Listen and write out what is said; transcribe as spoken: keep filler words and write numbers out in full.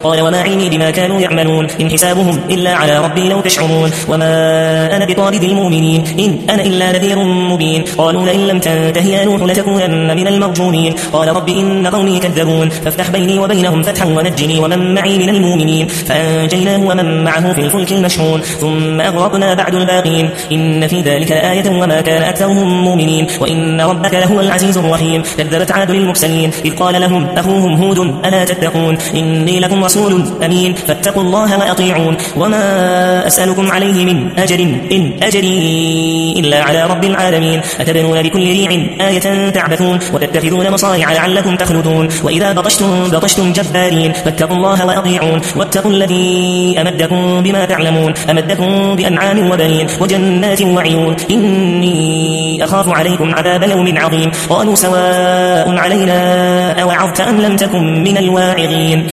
قال وما علمي بما كانوا يعملون إن حسابهم إلا على ربي لو تشعرون وما أنا بطارد المؤمنين إن أنا إلا نذير مبين قالوا لئن لم تنته يا نوح لتكونن من المرجومين قال رب إن قومي كذبون فافتح بيني وبينهم فتحا ونجني ومن معي من المؤمنين فأنجيناه ومن معه في الفلك المشحون ثم أغرقنا بعد الباقين إن في ذلك لآية وما كان أكثرهم مؤمنين وإن ربك لهو العزيز الرحيم كذبت عاد للمرسلين إذ قال لهم أخوهم هود ألا تتقون إني لكم رسول أمين فاتقوا الله وأطيعون وما أسألكم عليه من أجر إن أجري إلا على رب العالمين أتبنون بكل ريع آية تعبثون وتتخذون مصارع لعلكم تخلدون وإذا بطشتم بطشتم جبارين فاتقوا الله وأطيعون واتقوا الذي أمدكم بما تعلمون أمدكم بأنعام وبنين وجنات وعيون إني أخاف عليكم عذاب يوم عظيم قالوا سواء علينا أوعظت أم لم تكن من الواعظين